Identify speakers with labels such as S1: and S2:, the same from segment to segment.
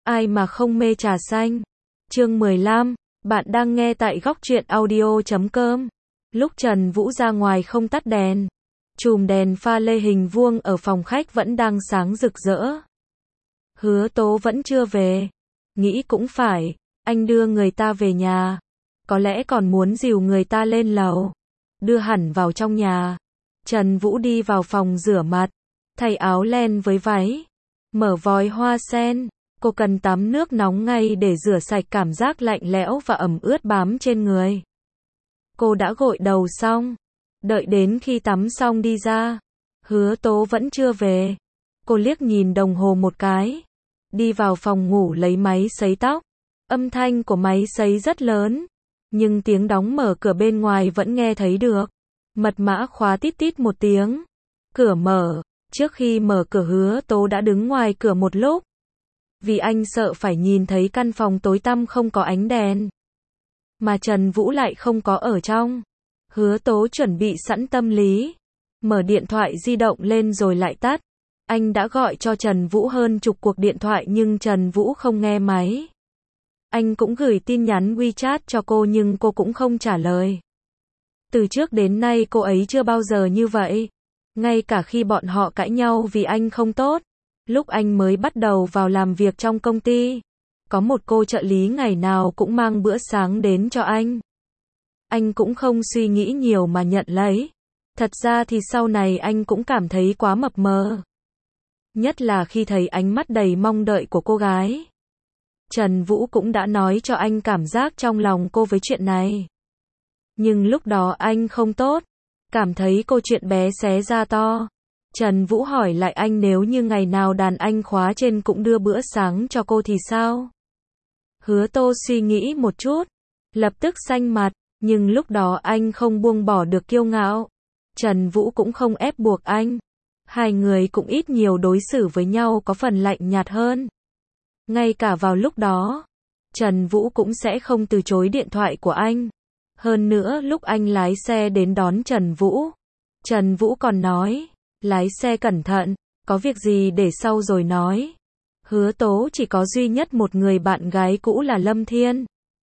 S1: Ai mà không mê trà xanh. Chương 15, bạn đang nghe tại góc truyện audio.com. Lúc Trần Vũ ra ngoài không tắt đèn, chùm đèn pha lê hình vuông ở phòng khách vẫn đang sáng rực rỡ. Hứa Tố vẫn chưa về. Nghĩ cũng phải, anh đưa người ta về nhà, có lẽ còn muốn dìu người ta lên lầu, đưa hẳn vào trong nhà. Trần Vũ đi vào phòng rửa mặt, thay áo len với váy, mở vòi hoa sen. Cô cần tắm nước nóng ngay để rửa sạch cảm giác lạnh lẽo và ẩm ướt bám trên người. Cô đã gội đầu xong, đợi đến khi tắm xong đi ra. Hứa Tố vẫn chưa về. Cô liếc nhìn đồng hồ một cái, đi vào phòng ngủ lấy máy sấy tóc. Âm thanh của máy sấy rất lớn, nhưng tiếng đóng mở cửa bên ngoài vẫn nghe thấy được. Mật mã khóa tít tít một tiếng. Cửa mở. Trước khi mở cửa, Hứa Tố đã đứng ngoài cửa một lúc, vì anh sợ phải nhìn thấy căn phòng tối tăm không có ánh đèn, mà Trần Vũ lại không có ở trong. Hứa Tố chuẩn bị sẵn tâm lý, mở điện thoại di động lên rồi lại tắt. Anh đã gọi cho Trần Vũ hơn chục cuộc điện thoại nhưng Trần Vũ không nghe máy. Anh cũng gửi tin nhắn WeChat cho cô nhưng cô cũng không trả lời. Từ trước đến nay cô ấy chưa bao giờ như vậy. Ngay cả khi bọn họ cãi nhau vì anh không tốt, lúc anh mới bắt đầu vào làm việc trong công ty, có một cô trợ lý ngày nào cũng mang bữa sáng đến cho anh. Anh cũng không suy nghĩ nhiều mà nhận lấy. Thật ra thì sau này anh cũng cảm thấy quá mập mờ. Nhất là khi thấy ánh mắt đầy mong đợi của cô gái. Trần Vũ cũng đã nói cho anh cảm giác trong lòng cô với chuyện này. Nhưng lúc đó anh không tốt, cảm thấy cô chuyện bé xé ra to. Trần Vũ hỏi lại anh nếu như ngày nào đàn anh khóa trên cũng đưa bữa sáng cho cô thì sao? Hứa Tô suy nghĩ một chút, lập tức xanh mặt, nhưng lúc đó anh không buông bỏ được kiêu ngạo. Trần Vũ cũng không ép buộc anh. Hai người cũng ít nhiều đối xử với nhau có phần lạnh nhạt hơn. Ngay cả vào lúc đó, Trần Vũ cũng sẽ không từ chối điện thoại của anh. Hơn nữa lúc anh lái xe đến đón Trần Vũ còn nói, lái xe cẩn thận, có việc gì để sau rồi nói. Hứa Tố chỉ có duy nhất một người bạn gái cũ là Lâm Thiên.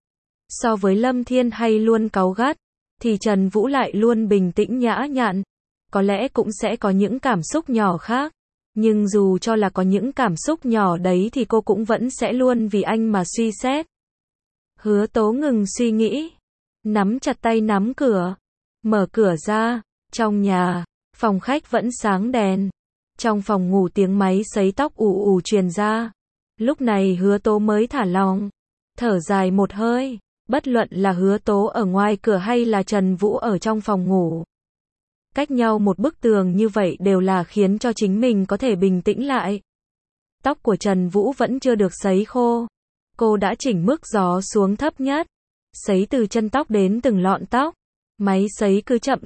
S1: So với Lâm Thiên hay luôn cáu gắt, thì Trần Vũ lại luôn bình tĩnh nhã nhặn. Có lẽ cũng sẽ có những cảm xúc nhỏ khác, nhưng dù cho là có những cảm xúc nhỏ đấy thì cô cũng vẫn sẽ luôn vì anh mà suy xét. Hứa Tố ngừng suy nghĩ, nắm chặt tay nắm cửa, mở cửa ra. Trong nhà, phòng khách vẫn sáng đèn. Trong phòng ngủ tiếng máy sấy tóc ù ù truyền ra. Lúc này Hứa Tố mới thả lòng, thở dài một hơi. Bất luận là Hứa Tố ở ngoài cửa hay là Trần Vũ ở trong phòng ngủ, cách nhau một bức tường như vậy đều là khiến cho chính mình có thể bình tĩnh lại. Tóc của Trần Vũ vẫn chưa được sấy khô. Cô đã chỉnh mức gió xuống thấp nhất, sấy từ chân tóc đến từng lọn tóc. Máy sấy cứ chậm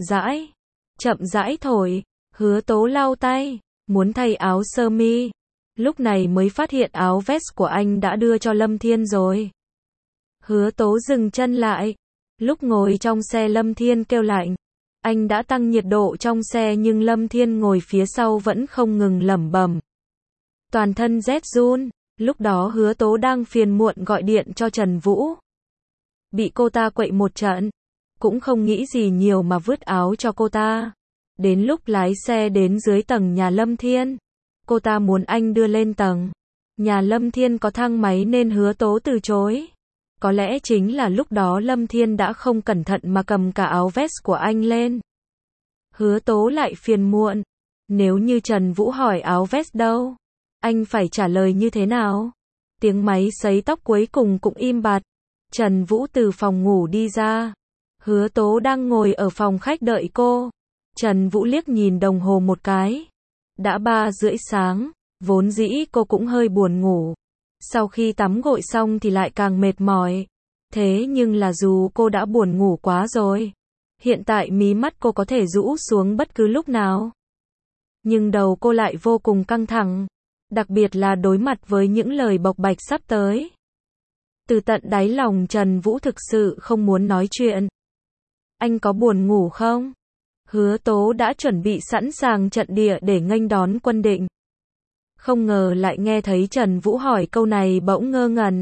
S1: rãi thổi. Hứa Tố lau tay, muốn thay áo sơ mi. Lúc này mới phát hiện áo vest của anh đã đưa cho Lâm Thiên rồi. Hứa Tố dừng chân lại. Lúc ngồi trong xe Lâm Thiên kêu lạnh. Anh đã tăng nhiệt độ trong xe nhưng Lâm Thiên ngồi phía sau vẫn không ngừng lẩm bẩm. Toàn thân rét run. Lúc đó Hứa Tố đang phiền muộn gọi điện cho Trần Vũ. Bị cô ta quậy một trận, cũng không nghĩ gì nhiều mà vứt áo cho cô ta. Đến lúc lái xe đến dưới tầng nhà Lâm Thiên, cô ta muốn anh đưa lên tầng. Nhà Lâm Thiên có thang máy nên Hứa Tố từ chối. Có lẽ chính là lúc đó Lâm Thiên đã không cẩn thận mà cầm cả áo vest của anh lên. Hứa Tố lại phiền muộn. Nếu như Trần Vũ hỏi áo vest đâu, anh phải trả lời như thế nào? Tiếng máy sấy tóc cuối cùng cũng im bặt. Trần Vũ từ phòng ngủ đi ra. Hứa Tố đang ngồi ở phòng khách đợi cô. Trần Vũ liếc nhìn đồng hồ một cái. Đã 3:30 sáng, vốn dĩ cô cũng hơi buồn ngủ. Sau khi tắm gội xong thì lại càng mệt mỏi. Thế nhưng là dù cô đã buồn ngủ quá rồi, hiện tại mí mắt cô có thể rũ xuống bất cứ lúc nào. Nhưng đầu cô lại vô cùng căng thẳng, đặc biệt là đối mặt với những lời bộc bạch sắp tới. Từ tận đáy lòng Trần Vũ thực sự không muốn nói chuyện. Anh có buồn ngủ không? Hứa Tố đã chuẩn bị sẵn sàng trận địa để nghênh đón quân định. Không ngờ lại nghe thấy Trần Vũ hỏi câu này bỗng ngơ ngẩn.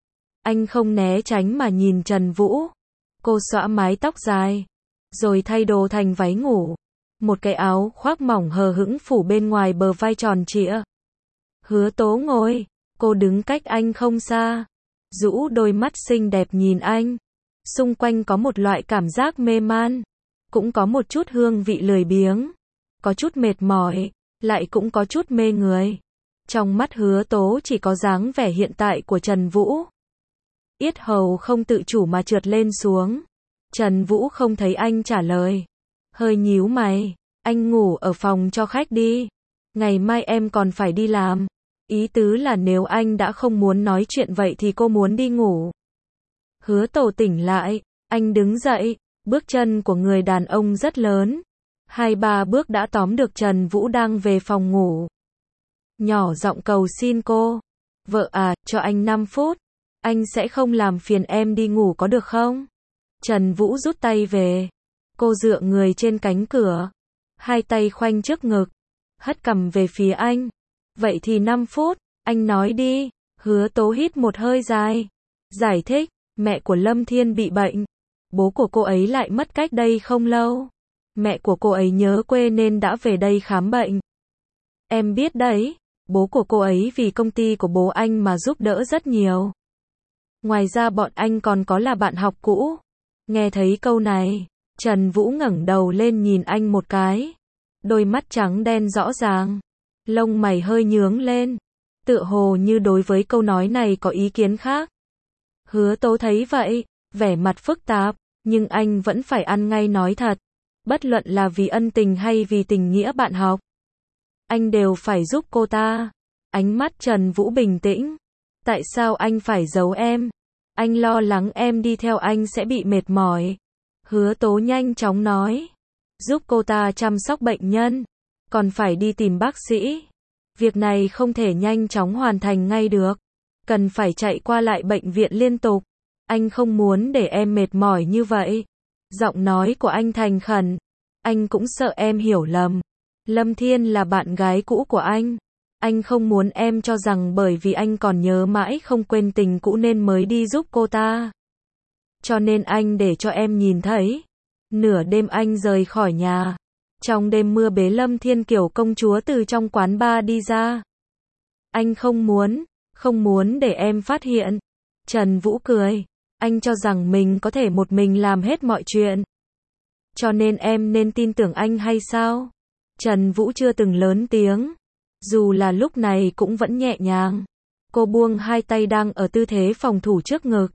S1: Anh không né tránh mà nhìn Trần Vũ. Cô xõa mái tóc dài, rồi thay đồ thành váy ngủ. Một cái áo khoác mỏng hờ hững phủ bên ngoài bờ vai tròn trịa. Hứa Tố ngồi, cô đứng cách anh không xa, rũ đôi mắt xinh đẹp nhìn anh. Xung quanh có một loại cảm giác mê man, cũng có một chút hương vị lười biếng, có chút mệt mỏi, lại cũng có chút mê người. Trong mắt Hứa Tố chỉ có dáng vẻ hiện tại của Trần Vũ. Yết hầu không tự chủ mà trượt lên xuống. Trần Vũ không thấy anh trả lời, hơi nhíu mày. Anh ngủ ở phòng cho khách đi, ngày mai em còn phải đi làm. Ý tứ là nếu anh đã không muốn nói chuyện vậy thì cô muốn đi ngủ. Hứa Tổ tỉnh lại, anh đứng dậy, bước chân của người đàn ông rất lớn. 2-3 bước đã tóm được Trần Vũ đang về phòng ngủ. Nhỏ giọng cầu xin cô, vợ à, cho anh 5 phút, anh sẽ không làm phiền em đi ngủ có được không? Trần Vũ rút tay về, cô dựa người trên cánh cửa, hai tay khoanh trước ngực, hất cằm về phía anh. Vậy thì 5 phút, anh nói đi. Hứa Tố hít một hơi dài, giải thích, mẹ của Lâm Thiên bị bệnh, bố của cô ấy lại mất cách đây không lâu. Mẹ của cô ấy nhớ quê nên đã về đây khám bệnh. Em biết đấy, bố của cô ấy vì công ty của bố anh mà giúp đỡ rất nhiều. Ngoài ra bọn anh còn có là bạn học cũ. Nghe thấy câu này, Trần Vũ ngẩng đầu lên nhìn anh một cái. Đôi mắt trắng đen rõ ràng, lông mày hơi nhướng lên, tựa hồ như đối với câu nói này có ý kiến khác. Hứa Tố thấy vậy, vẻ mặt phức tạp, nhưng anh vẫn phải ăn ngay nói thật. Bất luận là vì ân tình hay vì tình nghĩa bạn học, anh đều phải giúp cô ta. Ánh mắt Trần Vũ bình tĩnh. Tại sao anh phải giấu em? Anh lo lắng em đi theo anh sẽ bị mệt mỏi. Hứa Tố nhanh chóng nói. Giúp cô ta chăm sóc bệnh nhân, còn phải đi tìm bác sĩ. Việc này không thể nhanh chóng hoàn thành ngay được. Cần phải chạy qua lại bệnh viện liên tục. Anh không muốn để em mệt mỏi như vậy. Giọng nói của anh thành khẩn. Anh cũng sợ em hiểu lầm. Lâm Thiên là bạn gái cũ của anh. Anh không muốn em cho rằng bởi vì anh còn nhớ mãi không quên tình cũ nên mới đi giúp cô ta. Cho nên anh để cho em nhìn thấy. Nửa đêm anh rời khỏi nhà. Trong đêm mưa bế Lâm Thiên kiểu công chúa từ trong quán bar đi ra. Anh không muốn để em phát hiện. Trần Vũ cười. Anh cho rằng mình có thể một mình làm hết mọi chuyện. Cho nên em nên tin tưởng anh hay sao? Trần Vũ chưa từng lớn tiếng. Dù là lúc này cũng vẫn nhẹ nhàng. Cô buông hai tay đang ở tư thế phòng thủ trước ngực.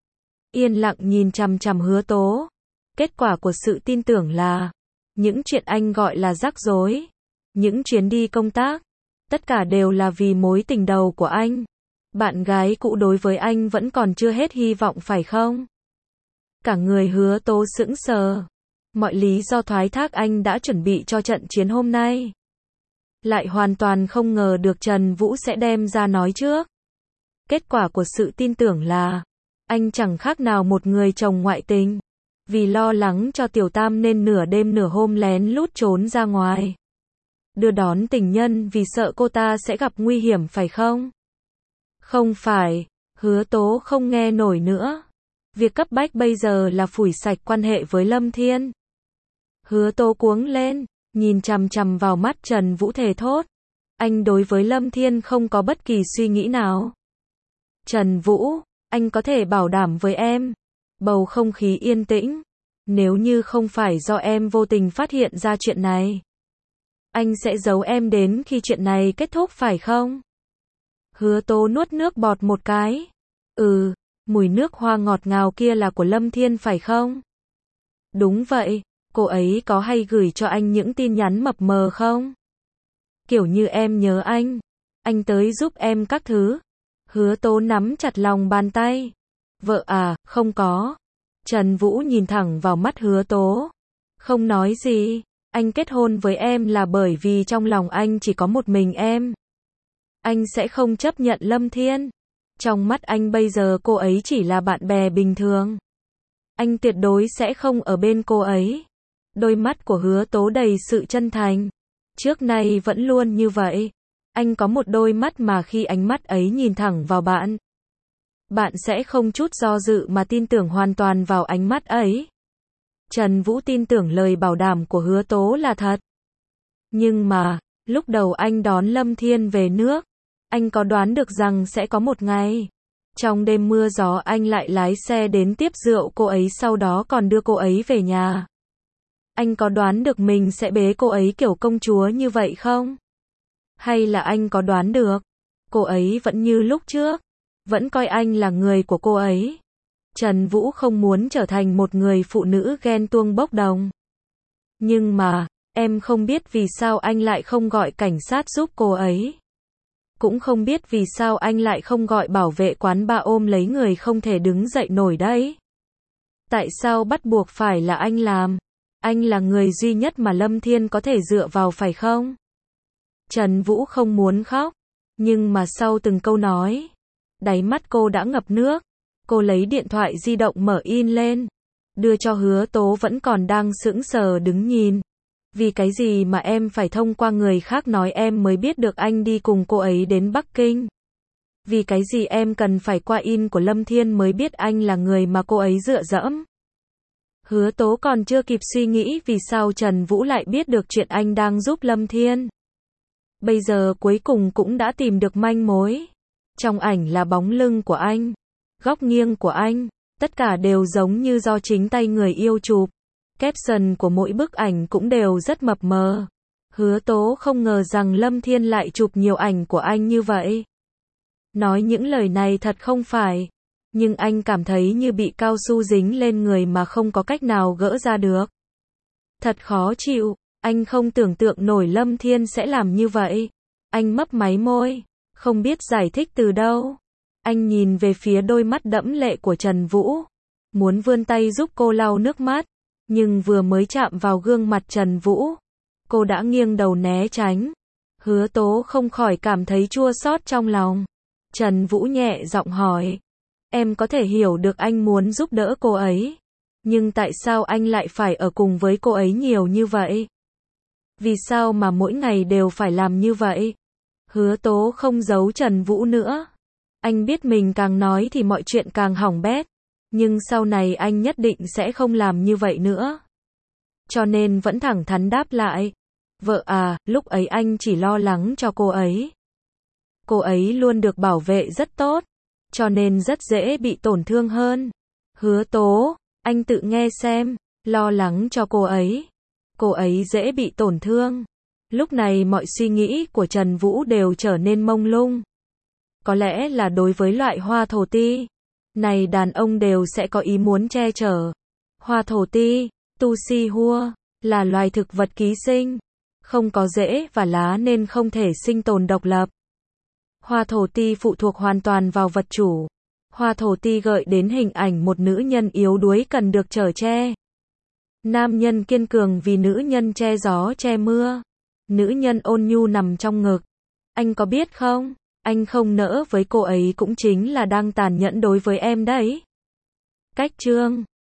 S1: Yên lặng nhìn chằm chằm Hứa Tố. Kết quả của sự tin tưởng là những chuyện anh gọi là rắc rối, những chuyến đi công tác, tất cả đều là vì mối tình đầu của anh. Bạn gái cũ đối với anh vẫn còn chưa hết hy vọng phải không? Cả người Hứa Tố sững sờ. Mọi lý do thoái thác anh đã chuẩn bị cho trận chiến hôm nay, lại hoàn toàn không ngờ được Trần Vũ sẽ đem ra nói trước. Kết quả của sự tin tưởng là anh chẳng khác nào một người chồng ngoại tình. Vì lo lắng cho Tiểu Tam nên nửa đêm nửa hôm lén lút trốn ra ngoài, đưa đón tình nhân vì sợ cô ta sẽ gặp nguy hiểm phải không? Không phải. Hứa Tố không nghe nổi nữa. Việc cấp bách bây giờ là phủi sạch quan hệ với Lâm Thiên. Hứa Tố cuống lên, nhìn chằm chằm vào mắt Trần Vũ thề thốt. Anh đối với Lâm Thiên không có bất kỳ suy nghĩ nào. Trần Vũ, anh có thể bảo đảm với em. Bầu không khí yên tĩnh. Nếu như không phải do em vô tình phát hiện ra chuyện này, anh sẽ giấu em đến khi chuyện này kết thúc phải không? Hứa Tố nuốt nước bọt một cái. Mùi nước hoa ngọt ngào kia là của Lâm Thiên phải không? Đúng vậy, cô ấy có hay gửi cho anh những tin nhắn mập mờ không? Kiểu như em nhớ anh tới giúp em các thứ. Hứa Tố nắm chặt lòng bàn tay. Vợ à, không có. Trần Vũ nhìn thẳng vào mắt Hứa Tố. Không nói gì, anh kết hôn với em là bởi vì trong lòng anh chỉ có một mình em. Anh sẽ không chấp nhận Lâm Thiên. Trong mắt anh bây giờ cô ấy chỉ là bạn bè bình thường. Anh tuyệt đối sẽ không ở bên cô ấy. Đôi mắt của Hứa Tố đầy sự chân thành. Trước nay vẫn luôn như vậy. Anh có một đôi mắt mà khi ánh mắt ấy nhìn thẳng vào bạn, bạn sẽ không chút do dự mà tin tưởng hoàn toàn vào ánh mắt ấy. Trần Vũ tin tưởng lời bảo đảm của Hứa Tố là thật. Nhưng mà, lúc đầu anh đón Lâm Thiên về nước, anh có đoán được rằng sẽ có một ngày, trong đêm mưa gió anh lại lái xe đến tiếp rượu cô ấy, sau đó còn đưa cô ấy về nhà. Anh có đoán được mình sẽ bế cô ấy kiểu công chúa như vậy không? Hay là anh có đoán được, cô ấy vẫn như lúc trước, vẫn coi anh là người của cô ấy? Trần Vũ không muốn trở thành một người phụ nữ ghen tuông bốc đồng. Nhưng mà, em không biết vì sao anh lại không gọi cảnh sát giúp cô ấy. Cũng không biết vì sao anh lại không gọi bảo vệ quán bar ôm lấy người không thể đứng dậy nổi đấy. Tại sao bắt buộc phải là anh làm? Anh là người duy nhất mà Lâm Thiên có thể dựa vào phải không? Trần Vũ không muốn khóc, nhưng mà sau từng câu nói, đáy mắt cô đã ngập nước. Cô lấy điện thoại di động mở in lên, đưa cho Hứa Tố vẫn còn đang sững sờ đứng nhìn. Vì cái gì mà em phải thông qua người khác nói em mới biết được anh đi cùng cô ấy đến Bắc Kinh? Vì cái gì em cần phải qua in của Lâm Thiên mới biết anh là người mà cô ấy dựa dẫm? Hứa Tố còn chưa kịp suy nghĩ vì sao Trần Vũ lại biết được chuyện anh đang giúp Lâm Thiên. Bây giờ cuối cùng cũng đã tìm được manh mối. Trong ảnh là bóng lưng của anh, góc nghiêng của anh, tất cả đều giống như do chính tay người yêu chụp. Caption của mỗi bức ảnh cũng đều rất mập mờ. Hứa Tố không ngờ rằng Lâm Thiên lại chụp nhiều ảnh của anh như vậy. Nói những lời này thật không phải, nhưng anh cảm thấy như bị cao su dính lên người mà không có cách nào gỡ ra được. Thật khó chịu, anh không tưởng tượng nổi Lâm Thiên sẽ làm như vậy. Anh mấp máy môi, không biết giải thích từ đâu. Anh nhìn về phía đôi mắt đẫm lệ của Trần Vũ, muốn vươn tay giúp cô lau nước mắt, nhưng vừa mới chạm vào gương mặt Trần Vũ, cô đã nghiêng đầu né tránh. Hứa Tố không khỏi cảm thấy chua xót trong lòng. Trần Vũ nhẹ giọng hỏi, em có thể hiểu được anh muốn giúp đỡ cô ấy, nhưng tại sao anh lại phải ở cùng với cô ấy nhiều như vậy? Vì sao mà mỗi ngày đều phải làm như vậy? Hứa Tố không giấu Trần Vũ nữa. Anh biết mình càng nói thì mọi chuyện càng hỏng bét, nhưng sau này anh nhất định sẽ không làm như vậy nữa. Cho nên vẫn thẳng thắn đáp lại, vợ à, lúc ấy anh chỉ lo lắng cho cô ấy. Cô ấy luôn được bảo vệ rất tốt, cho nên rất dễ bị tổn thương hơn. Hứa Tố, anh tự nghe xem, lo lắng cho cô ấy dễ bị tổn thương. Lúc này mọi suy nghĩ của Trần Vũ đều trở nên mông lung. Có lẽ là đối với loại hoa thổ ti này đàn ông đều sẽ có ý muốn che chở. Hoa thổ ti, tu si hua, là loài thực vật ký sinh, không có rễ và lá nên không thể sinh tồn độc lập. Hoa thổ ti phụ thuộc hoàn toàn vào vật chủ. Hoa thổ ti gợi đến hình ảnh một nữ nhân yếu đuối cần được chở che. Nam nhân kiên cường vì nữ nhân che gió che mưa. Nữ nhân ôn nhu nằm trong ngực. Anh có biết không, anh không nỡ với cô ấy cũng chính là đang tàn nhẫn đối với em đấy. Cách chương